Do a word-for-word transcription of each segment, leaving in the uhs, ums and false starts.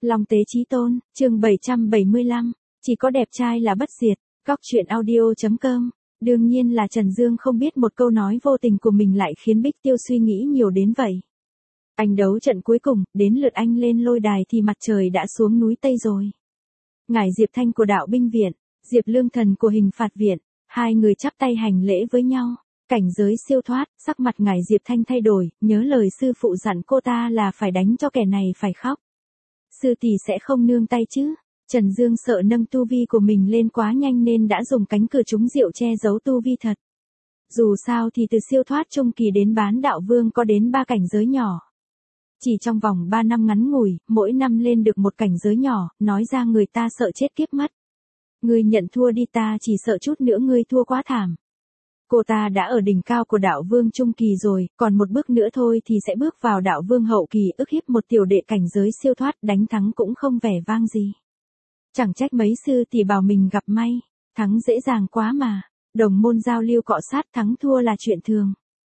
Long Tế Chí Tôn, chương bảy trăm bảy mươi lăm, chỉ có đẹp trai là bất diệt, góc truyện audio chấm com. Đương nhiên là Trần Dương không biết một câu nói vô tình của mình lại khiến Bích Tiêu suy nghĩ nhiều đến vậy. Anh đấu trận cuối cùng, đến lượt anh lên lôi đài thì mặt trời đã xuống núi Tây rồi. Ngải Diệp Thanh của đạo binh viện, Diệp Lương Thần của hình phạt viện, hai người chắp tay hành lễ với nhau. Cảnh giới siêu thoát, sắc mặt Ngải Diệp Thanh thay đổi, nhớ lời sư phụ dặn cô ta là phải đánh cho kẻ này phải khóc. Sư tỷ sẽ không nương tay chứ? Trần Dương sợ nâng tu vi của mình lên quá nhanh nên đã dùng cánh cửa trúng rượu che giấu tu vi thật. Dù sao thì từ siêu thoát trung kỳ đến bán đạo vương có đến ba cảnh giới nhỏ. Chỉ trong vòng ba năm ngắn ngủi, mỗi năm lên được một cảnh giới nhỏ, nói ra người ta sợ chết kiếp mất. Ngươi nhận thua đi, ta chỉ sợ chút nữa ngươi thua quá thảm. Cô ta đã ở đỉnh cao của đạo vương trung kỳ rồi, còn một bước nữa thôi thì sẽ bước vào đạo vương hậu kỳ, ức hiếp một tiểu đệ cảnh giới siêu thoát, đánh thắng cũng không vẻ vang gì. Chẳng trách mấy sư tỷ bảo mình gặp may, thắng dễ dàng quá mà, đồng môn giao lưu cọ sát thắng thua là chuyện thường.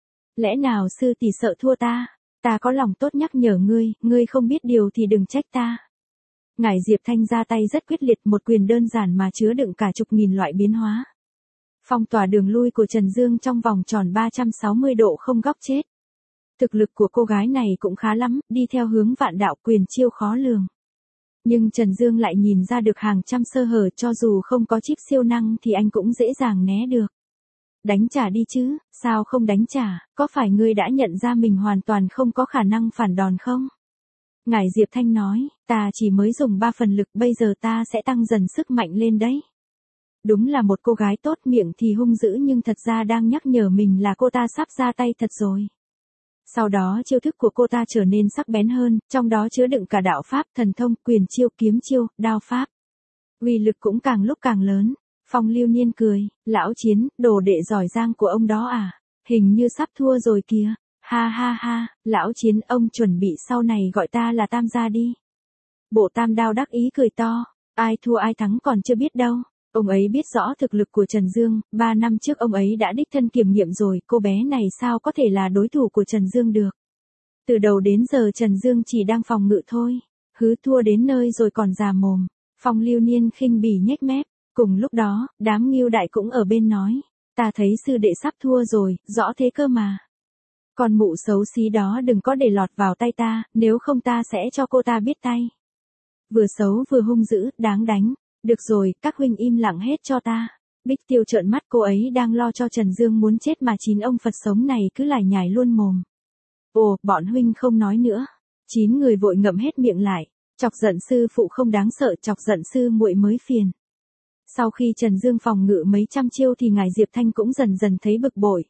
Lẽ nào sư tỷ sợ thua ta? Ta có lòng tốt nhắc nhở ngươi, ngươi không biết điều thì đừng trách ta. Ngải Diệp Thanh ra tay rất quyết liệt, một quyền đơn giản mà chứa đựng cả chục nghìn loại biến hóa. Phong tỏa đường lui của Trần Dương trong vòng tròn ba trăm sáu mươi độ không góc chết. Thực lực của cô gái này cũng khá lắm, đi theo hướng vạn đạo, quyền chiêu khó lường. Nhưng Trần Dương lại nhìn ra được hàng trăm sơ hở, cho dù không có chip siêu năng thì anh cũng dễ dàng né được. Đánh trả đi chứ, sao không đánh trả, có phải ngươi đã nhận ra mình hoàn toàn không có khả năng phản đòn không? Ngải Diệp Thanh nói, ta chỉ mới dùng ba phần lực, bây giờ ta sẽ tăng dần sức mạnh lên đấy. Đúng là một cô gái tốt, miệng thì hung dữ nhưng thật ra đang nhắc nhở mình là cô ta sắp ra tay thật rồi. Sau đó chiêu thức của cô ta trở nên sắc bén hơn, trong đó chứa đựng cả đạo pháp, thần thông, quyền chiêu, kiếm chiêu, đao pháp. Uy lực cũng càng lúc càng lớn. Phong Lưu Niên cười, lão Chiến, đồ đệ giỏi giang của ông đó à, hình như sắp thua rồi kìa. Ha ha ha, lão Chiến, ông chuẩn bị sau này gọi ta là Tam gia đi. Bộ Tam Đao đắc ý cười to, ai thua ai thắng còn chưa biết đâu. Ông ấy biết rõ thực lực của Trần Dương, ba năm trước ông ấy đã đích thân kiểm nghiệm rồi, cô bé này sao có thể là đối thủ của Trần Dương được. Từ đầu đến giờ Trần Dương chỉ đang phòng ngự thôi, hứ thua đến nơi rồi còn già mồm. Phong Lưu Niên khinh bỉ nhếch mép, cùng lúc đó, đám Ngưu Đại cũng ở bên nói, ta thấy sư đệ sắp thua rồi, rõ thế cơ mà. Con mụ xấu xí đó đừng có để lọt vào tay ta, nếu không ta sẽ cho cô ta biết tay. Vừa xấu vừa hung dữ, đáng đánh. Được rồi, các huynh im lặng hết cho ta. Bích Tiêu trợn mắt, cô ấy đang lo cho Trần Dương muốn chết mà chín ông Phật sống này cứ lải nhải luôn mồm. Ồ, bọn huynh không nói nữa. Chín người vội ngậm hết miệng lại. Chọc giận sư phụ không đáng sợ, chọc giận sư muội mới phiền. Sau khi Trần Dương phòng ngự mấy trăm chiêu thì Ngải Diệp Thanh cũng dần dần thấy bực bội.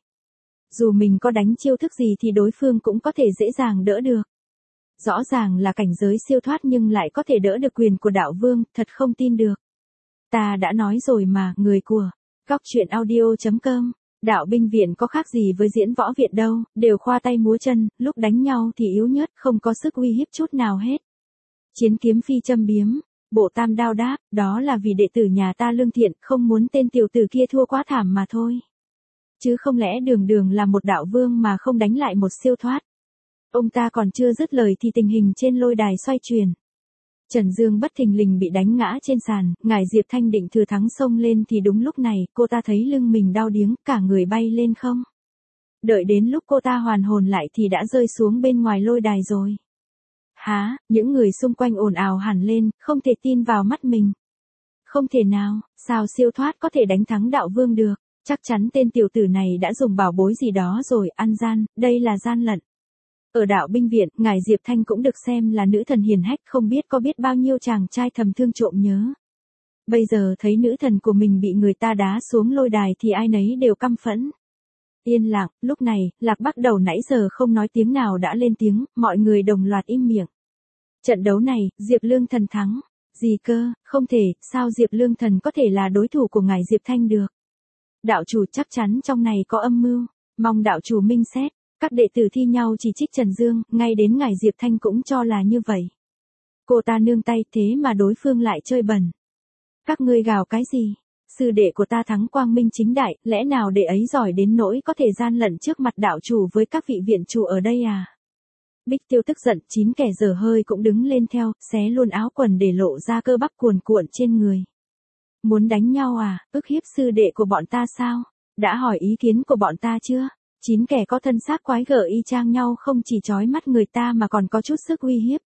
Dù mình có đánh chiêu thức gì thì đối phương cũng có thể dễ dàng đỡ được. Rõ ràng là cảnh giới siêu thoát nhưng lại có thể đỡ được quyền của đạo vương, thật không tin được. Ta đã nói rồi mà, người của góc truyện audio chấm com, đạo binh viện có khác gì với diễn võ viện đâu, đều khoa tay múa chân, lúc đánh nhau thì yếu nhớt, không có sức uy hiếp chút nào hết. Chiến kiếm phi châm biếm, Bộ Tam Đao đáp, đó là vì đệ tử nhà ta lương thiện, không muốn tên tiểu tử kia thua quá thảm mà thôi. Chứ không lẽ đường đường là một đạo vương mà không đánh lại một siêu thoát. Ông ta còn chưa dứt lời thì tình hình trên lôi đài xoay chuyển. Trần Dương bất thình lình bị đánh ngã trên sàn, Ngải Diệp Thanh định thừa thắng xông lên thì đúng lúc này, cô ta thấy lưng mình đau điếng, cả người bay lên không. Đợi đến lúc cô ta hoàn hồn lại thì đã rơi xuống bên ngoài lôi đài rồi. Há, những người xung quanh ồn ào hẳn lên, không thể tin vào mắt mình. Không thể nào, sao siêu thoát có thể đánh thắng đạo vương được, chắc chắn tên tiểu tử này đã dùng bảo bối gì đó rồi, ăn gian, đây là gian lận. Ở đạo binh viện, Ngải Diệp Thanh cũng được xem là nữ thần hiền hách, không biết có biết bao nhiêu chàng trai thầm thương trộm nhớ. Bây giờ thấy nữ thần của mình bị người ta đá xuống lôi đài thì ai nấy đều căm phẫn. Yên lặng, lúc này, Lạc Bắc Đầu nãy giờ không nói tiếng nào đã lên tiếng, mọi người đồng loạt im miệng. Trận đấu này, Diệp Lương Thần thắng. Gì cơ, không thể, sao Diệp Lương Thần có thể là đối thủ của Ngải Diệp Thanh được. Đạo chủ chắc chắn trong này có âm mưu, mong đạo chủ minh xét. Các đệ tử thi nhau chỉ trích Trần Dương, ngay đến Ngải Diệp Thanh cũng cho là như vậy. Cô ta nương tay thế mà đối phương lại chơi bẩn. Các ngươi gào cái gì? Sư đệ của ta thắng quang minh chính đại, lẽ nào đệ ấy giỏi đến nỗi có thể gian lận trước mặt đạo chủ với các vị viện chủ ở đây à? Bích Tiêu tức giận, chín kẻ dở hơi cũng đứng lên theo, xé luôn áo quần để lộ ra cơ bắp cuồn cuộn trên người. Muốn đánh nhau à, ức hiếp sư đệ của bọn ta sao? Đã hỏi ý kiến của bọn ta chưa? Chín kẻ có thân xác quái gở y chang nhau không chỉ chói mắt người ta mà còn có chút sức uy hiếp.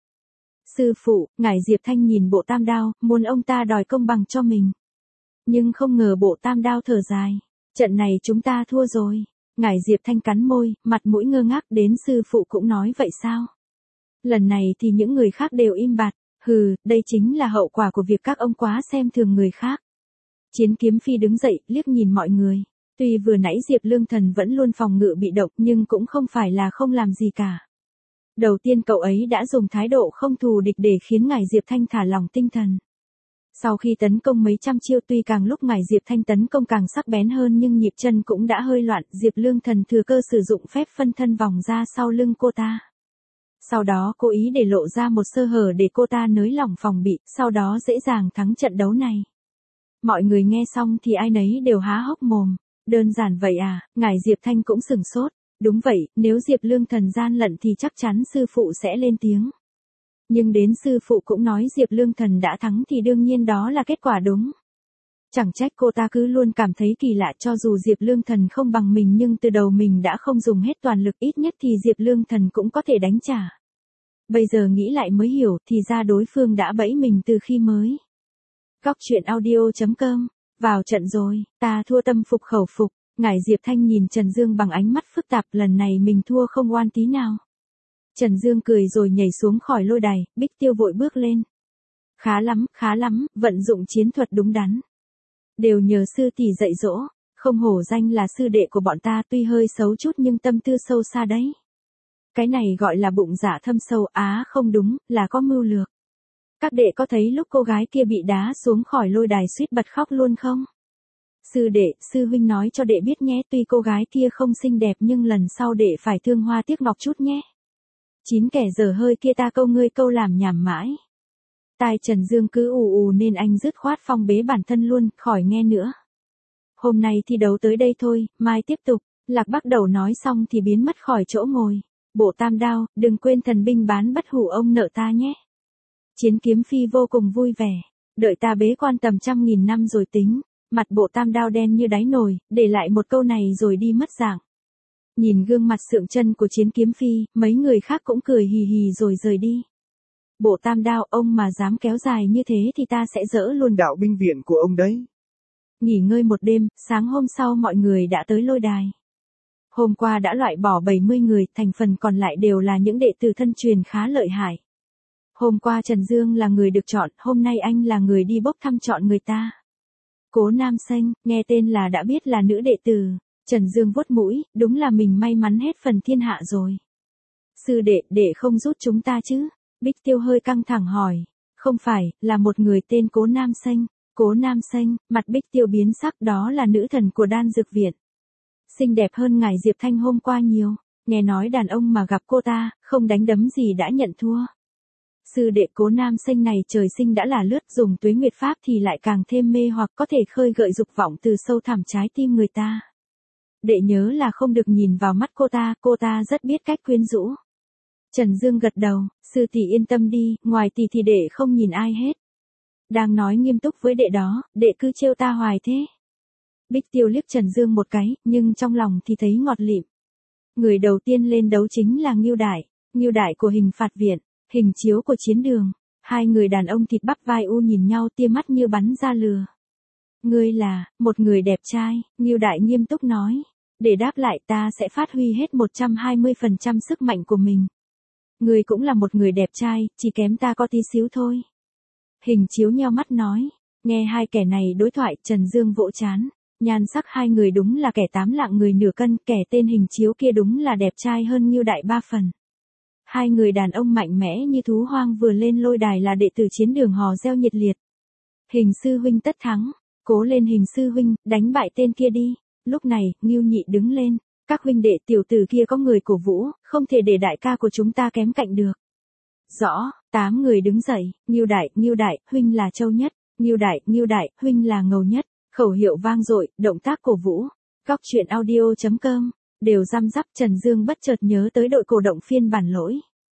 Sư phụ, ngài Diệp Thanh nhìn bộ tam đao, muốn ông ta đòi công bằng cho mình. Nhưng không ngờ bộ tam đao thở dài. Trận này chúng ta thua rồi. Ngài Diệp Thanh cắn môi, mặt mũi ngơ ngác, đến sư phụ cũng nói vậy sao? Lần này thì những người khác đều im bặt. Hừ, đây chính là hậu quả của việc các ông quá xem thường người khác. Chiến Kiếm Phi đứng dậy, liếc nhìn mọi người. Tuy vừa nãy Diệp Lương Thần vẫn luôn phòng ngự bị động nhưng cũng không phải là không làm gì cả. Đầu tiên cậu ấy đã dùng thái độ không thù địch để khiến ngài Diệp Thanh thả lỏng tinh thần. Sau khi tấn công mấy trăm chiêu, tuy càng lúc ngài Diệp Thanh tấn công càng sắc bén hơn nhưng nhịp chân cũng đã hơi loạn. Diệp Lương Thần thừa cơ sử dụng phép phân thân vòng ra sau lưng cô ta. Sau đó cố ý để lộ ra một sơ hở để cô ta nới lỏng phòng bị, sau đó dễ dàng thắng trận đấu này. Mọi người nghe xong thì ai nấy đều há hốc mồm. Đơn giản vậy à? Ngài Diệp Thanh cũng sửng sốt. Đúng vậy, nếu Diệp Lương Thần gian lận thì chắc chắn sư phụ sẽ lên tiếng. Nhưng đến sư phụ cũng nói Diệp Lương Thần đã thắng thì đương nhiên đó là kết quả đúng. Chẳng trách cô ta cứ luôn cảm thấy kỳ lạ, cho dù Diệp Lương Thần không bằng mình nhưng từ đầu mình đã không dùng hết toàn lực, ít nhất thì Diệp Lương Thần cũng có thể đánh trả. Bây giờ nghĩ lại mới hiểu thì ra đối phương đã bẫy mình từ khi mới. Góc truyện audio chấm com, vào trận rồi, ta thua tâm phục khẩu phục. Ngài Diệp Thanh nhìn Trần Dương bằng ánh mắt phức tạp, lần này mình thua không oan tí nào. Trần Dương cười rồi nhảy xuống khỏi lôi đài, Bích Tiêu vội bước lên. Khá lắm, khá lắm, vận dụng chiến thuật đúng đắn. Đều nhờ sư tỷ dạy dỗ, không hổ danh là sư đệ của bọn ta, tuy hơi xấu chút nhưng tâm tư sâu xa đấy. Cái này gọi là bụng dạ thâm sâu, á không đúng, là có mưu lược. Các đệ có thấy lúc cô gái kia bị đá xuống khỏi lôi đài suýt bật khóc luôn không? Sư đệ, sư huynh nói cho đệ biết nhé, tuy cô gái kia không xinh đẹp nhưng lần sau đệ phải thương hoa tiếc ngọc chút nhé. Chín kẻ dở hơi kia ta câu ngươi câu làm nhảm mãi. Tai Trần Dương cứ ù ù nên anh dứt khoát phong bế bản thân luôn, khỏi nghe nữa. Hôm nay thi đấu tới đây thôi, mai tiếp tục. Lạc Bắc Đầu nói xong thì biến mất khỏi chỗ ngồi. Bộ tam đao, đừng quên thần binh bán bất hủ ông nợ ta nhé. Chiến Kiếm Phi vô cùng vui vẻ. Đợi ta bế quan tầm trăm nghìn năm rồi tính. Mặt bộ tam đao đen như đáy nồi, để lại một câu này rồi đi mất dạng. Nhìn gương mặt sượng chân của Chiến Kiếm Phi, mấy người khác cũng cười hì hì rồi rời đi. Bộ tam đao, ông mà dám kéo dài như thế thì ta sẽ dỡ luôn đạo binh viện của ông đấy. Nghỉ ngơi một đêm, sáng hôm sau mọi người đã tới lôi đài. Hôm qua đã loại bỏ bảy mươi người, thành phần còn lại đều là những đệ tử thân truyền khá lợi hại. Hôm qua Trần Dương là người được chọn, hôm nay anh là người đi bốc thăm chọn người ta. Cố Nam Xanh, nghe tên là đã biết là nữ đệ tử. Trần Dương vuốt mũi, đúng là mình may mắn hết phần thiên hạ rồi. Sư đệ, đệ không giúp chúng ta chứ? Bích Tiêu hơi căng thẳng hỏi. Không phải, là một người tên Cố Nam Xanh. Cố Nam Xanh, mặt Bích Tiêu biến sắc, đó là nữ thần của đan dược viện. Xinh đẹp hơn ngài Diệp Thanh hôm qua nhiều. Nghe nói đàn ông mà gặp cô ta, không đánh đấm gì đã nhận thua. Sư đệ Cố Nam Xanh này trời sinh đã là lướt, dùng tuế nguyệt pháp thì lại càng thêm mê hoặc, có thể khơi gợi dục vọng từ sâu thẳm trái tim người ta. Đệ nhớ là không được nhìn vào mắt cô ta, cô ta rất biết cách quyến rũ. Trần Dương gật đầu, sư tỷ yên tâm đi, ngoài tỷ thì đệ không nhìn ai hết. Đang nói nghiêm túc với đệ đó, đệ cứ trêu ta hoài thế. Bích Tiêu liếc Trần Dương một cái, nhưng trong lòng thì thấy ngọt lịm. Người đầu tiên lên đấu chính là Ngưu Đại, Ngưu Đại của Hình Phạt Viện, Hình Chiếu của Chiến Đường. Hai người đàn ông thịt bắp vai u nhìn nhau, tia mắt như bắn ra lửa. Ngươi là, một người đẹp trai, Ngưu Đại nghiêm túc nói. Để đáp lại ta sẽ phát huy hết một trăm hai mươi phần trăm sức mạnh của mình. Ngươi cũng là một người đẹp trai, chỉ kém ta có tí xíu thôi. Hình Chiếu nheo mắt nói. Nghe hai kẻ này đối thoại, Trần Dương vỗ chán. Nhan sắc hai người đúng là kẻ tám lạng người nửa cân, kẻ tên Hình Chiếu kia đúng là đẹp trai hơn Ngưu Đại ba phần. Hai người đàn ông mạnh mẽ như thú hoang vừa lên lôi đài là đệ tử Chiến Đường hò reo nhiệt liệt. Hình sư huynh tất thắng, cố lên Hình sư huynh, đánh bại tên kia đi. Lúc này, Ngưu Nhị đứng lên, các huynh đệ tiểu tử kia có người cổ vũ, không thể để đại ca của chúng ta kém cạnh được. Rõ, tám người đứng dậy, Ngưu Đại, Ngưu Đại, huynh là châu nhất, Ngưu Đại, Ngưu Đại, huynh là ngầu nhất. Khẩu hiệu vang dội, động tác cổ vũ. Góc truyện audio chấm com, đều răm rắp. Trần Dương bất chợt nhớ tới đội cổ động phiên bản lỗi.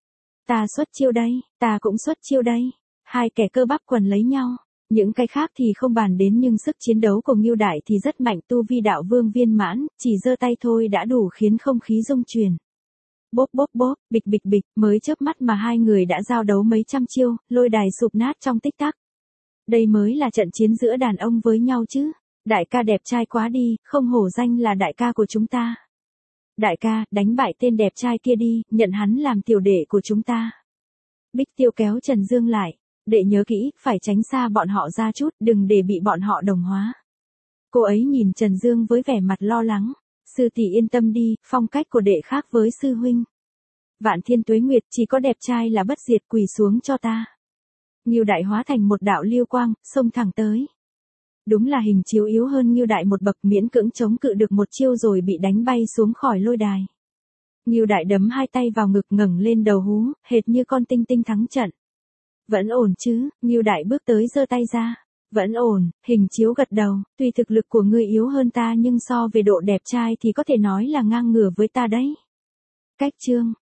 Ta xuất chiêu đây, ta cũng xuất chiêu đây. Hai kẻ cơ bắp quần lấy nhau. Những cái khác thì không bàn đến nhưng sức chiến đấu của Ngưu Đại thì rất mạnh, tu vi đạo vương viên mãn, chỉ giơ tay thôi đã đủ khiến không khí rung chuyển. Bốp bốp bốp, bịch bịch bịch, mới chớp mắt mà hai người đã giao đấu mấy trăm chiêu, lôi đài sụp nát trong tích tắc. Đây mới là trận chiến giữa đàn ông với nhau chứ. Đại ca đẹp trai quá đi, không hổ danh là đại ca của chúng ta. Đại ca, đánh bại tên đẹp trai kia đi, nhận hắn làm tiểu đệ của chúng ta. Bích Tiêu kéo Trần Dương lại. Đệ nhớ kỹ, phải tránh xa bọn họ ra chút, đừng để bị bọn họ đồng hóa. Cô ấy nhìn Trần Dương với vẻ mặt lo lắng. Sư tỷ yên tâm đi, phong cách của đệ khác với sư huynh. Vạn thiên tuế nguyệt, chỉ có đẹp trai là bất diệt, quỳ xuống cho ta. Ngưu Đại hóa thành một đạo lưu quang, xông thẳng tới. Đúng là hình chiếu yếu hơn Ngưu Đại một bậc, miễn cưỡng chống cự được một chiêu rồi bị đánh bay xuống khỏi lôi đài. Ngưu Đại đấm hai tay vào ngực, ngẩng lên đầu hú, hệt như con tinh tinh thắng trận. Vẫn ổn chứ? Ngưu Đại bước tới giơ tay ra. Vẫn ổn, hình chiếu gật đầu, tuy thực lực của ngươi yếu hơn ta nhưng so về độ đẹp trai thì có thể nói là ngang ngửa với ta đấy. Cách chương